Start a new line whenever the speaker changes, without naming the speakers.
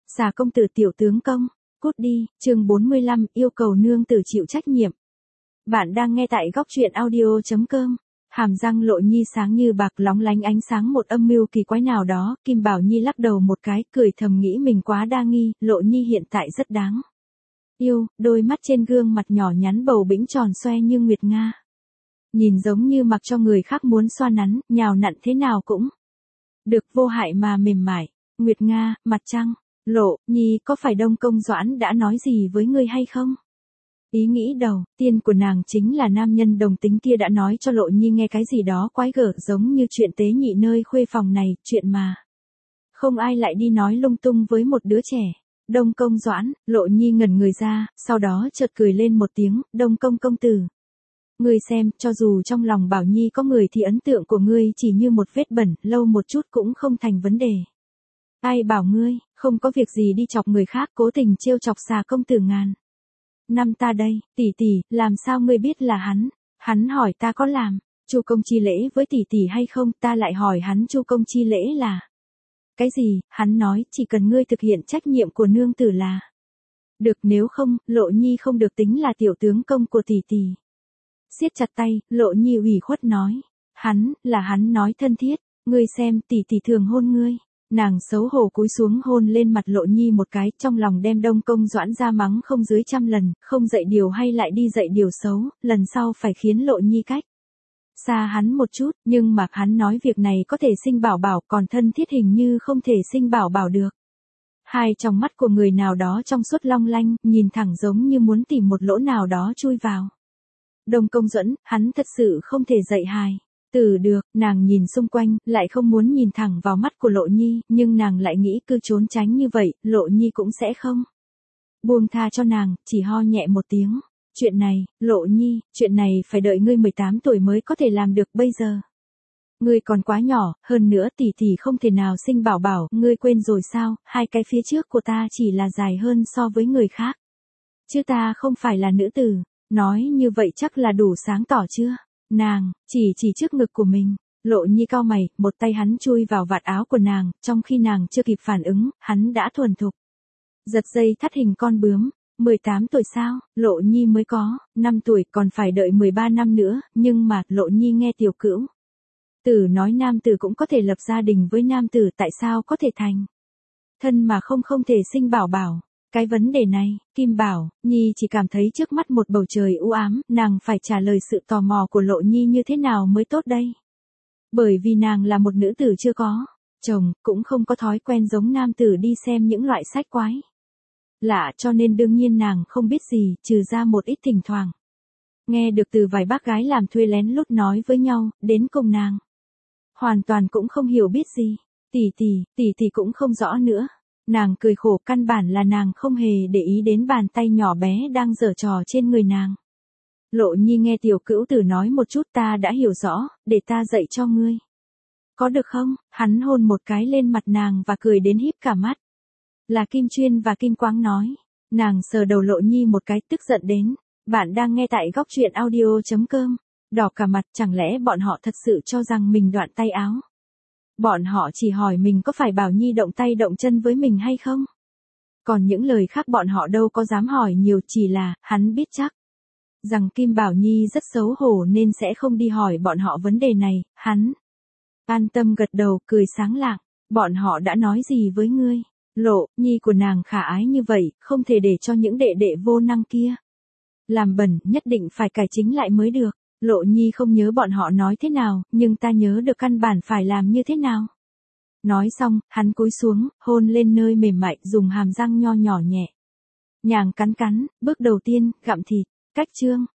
Xà công tử tiểu tướng công, cút đi, chương 45, yêu cầu nương tử chịu trách nhiệm. Bạn đang nghe tại góc truyện audio.com. Hàm răng Lộ Nhi sáng như bạc lóng lánh ánh sáng một âm mưu kỳ quái nào đó, Kim Bảo Nhi lắc đầu một cái, cười thầm nghĩ mình quá đa nghi, Lộ Nhi hiện tại rất đáng yêu, đôi mắt trên gương mặt nhỏ nhắn bầu bĩnh tròn xoe như nguyệt nga. Nhìn giống như mặc cho người khác muốn xoa nắn, nhào nặn thế nào cũng được, vô hại mà mềm mại. Nguyệt Nga, mặt trăng, Lộ Nhi có phải Đông Công Doãn đã nói gì với ngươi hay không? Ý nghĩ đầu tiên của nàng chính là nam nhân đồng tính kia đã nói cho Lộ Nhi nghe cái gì đó quái gở giống như chuyện tế nhị nơi khuê phòng này, chuyện mà không ai lại đi nói lung tung với một đứa trẻ. Đông Công Doãn, Lộ Nhi ngẩn người ra, sau đó chợt cười lên một tiếng, Đông Công công tử. Ngươi xem, cho dù trong lòng Bảo Nhi có người thì ấn tượng của ngươi chỉ như một vết bẩn, lâu một chút cũng không thành vấn đề. Ai bảo ngươi, không có việc gì đi chọc người khác, cố tình trêu chọc Xà công tử ngàn năm ta đây, tỷ tỷ, làm sao ngươi biết là hắn? Hắn hỏi ta có làm chu công chi lễ với tỷ tỷ hay không, ta lại hỏi hắn chu công chi lễ là cái gì, hắn nói chỉ cần ngươi thực hiện trách nhiệm của nương tử là được, nếu không, Lộ Nhi không được tính là tiểu tướng công của tỷ tỷ. Siết chặt tay, Lộ Nhi ủy khuất nói, hắn nói thân thiết, ngươi xem tỷ tỷ thường hôn ngươi. Nàng xấu hổ cúi xuống hôn lên mặt Lộ Nhi một cái, trong lòng đem Đông Công Doãn ra mắng không dưới 100 lần, không dạy điều hay lại đi dạy điều xấu, lần sau phải khiến Lộ Nhi cách xa hắn một chút, nhưng mà hắn nói việc này có thể sinh bảo bảo, còn thân thiết hình như không thể sinh bảo bảo được. Hai trong mắt của người nào đó trong suốt long lanh, nhìn thẳng giống như muốn tìm một lỗ nào đó chui vào. Đông Công Doãn, hắn thật sự không thể dạy hài tử được, nàng nhìn xung quanh, lại không muốn nhìn thẳng vào mắt của Lộ Nhi, nhưng nàng lại nghĩ cứ trốn tránh như vậy, Lộ Nhi cũng sẽ không buông tha cho nàng, chỉ ho nhẹ một tiếng. Chuyện này, Lộ Nhi, chuyện này phải đợi ngươi 18 tuổi mới có thể làm được, bây giờ ngươi còn quá nhỏ, hơn nữa tỷ tỷ không thể nào sinh bảo bảo, ngươi quên rồi sao, hai cái phía trước của ta chỉ là dài hơn so với người khác. Chứ ta không phải là nữ tử, nói như vậy chắc là đủ sáng tỏ chưa? Nàng chỉ trước ngực của mình. Lộ Nhi cau mày, một tay hắn chui vào vạt áo của nàng, trong khi nàng chưa kịp phản ứng, hắn đã thuần thục giật dây thắt hình con bướm. 18 tuổi sao? Lộ Nhi mới có 5 tuổi, còn phải đợi 13 năm nữa, nhưng mà Lộ Nhi nghe tiểu cữu tử nói nam tử cũng có thể lập gia đình với nam tử, tại sao có thể thành thân mà không thể sinh bảo bảo? Cái vấn đề này, Kim Bảo Nhi chỉ cảm thấy trước mắt một bầu trời u ám, nàng phải trả lời sự tò mò của Lộ Nhi như thế nào mới tốt đây? Bởi vì nàng là một nữ tử chưa có chồng, cũng không có thói quen giống nam tử đi xem những loại sách quái lạ, cho nên đương nhiên nàng không biết gì, trừ ra một ít thỉnh thoảng nghe được từ vài bác gái làm thuê lén lút nói với nhau, đến cùng nàng hoàn toàn cũng không hiểu biết gì. Tỷ tỷ cũng không rõ nữa. Nàng cười khổ, căn bản là nàng không hề để ý đến bàn tay nhỏ bé đang giở trò trên người nàng. Lộ Nhi nghe tiểu cữu tử nói một chút, ta đã hiểu rõ, để ta dạy cho ngươi. Có được không? Hắn hôn một cái lên mặt nàng và cười đến híp cả mắt. Là Kim Chuyên và Kim Quang nói. Nàng sờ đầu Lộ Nhi một cái, tức giận đến. Bạn đang nghe tại góc truyện audio.com. Đỏ cả mặt, chẳng lẽ bọn họ thật sự cho rằng mình đoạn tay áo? Bọn họ chỉ hỏi mình có phải Bảo Nhi động tay động chân với mình hay không? Còn những lời khác bọn họ đâu có dám hỏi nhiều, chỉ là, hắn biết chắc rằng Kim Bảo Nhi rất xấu hổ nên sẽ không đi hỏi bọn họ vấn đề này, hắn an tâm gật đầu, cười sáng lạng. Bọn họ đã nói gì với ngươi? Lộ Nhi của nàng khả ái như vậy, không thể để cho những đệ đệ vô năng kia làm bẩn, nhất định phải cải chính lại mới được. Lộ Nhi không nhớ bọn họ nói thế nào, nhưng ta nhớ được căn bản phải làm như thế nào. Nói xong, hắn cúi xuống, hôn lên nơi mềm mại, dùng hàm răng nho nhỏ nhẹ nhàng cắn, bước đầu tiên, gặm thịt. Cách chương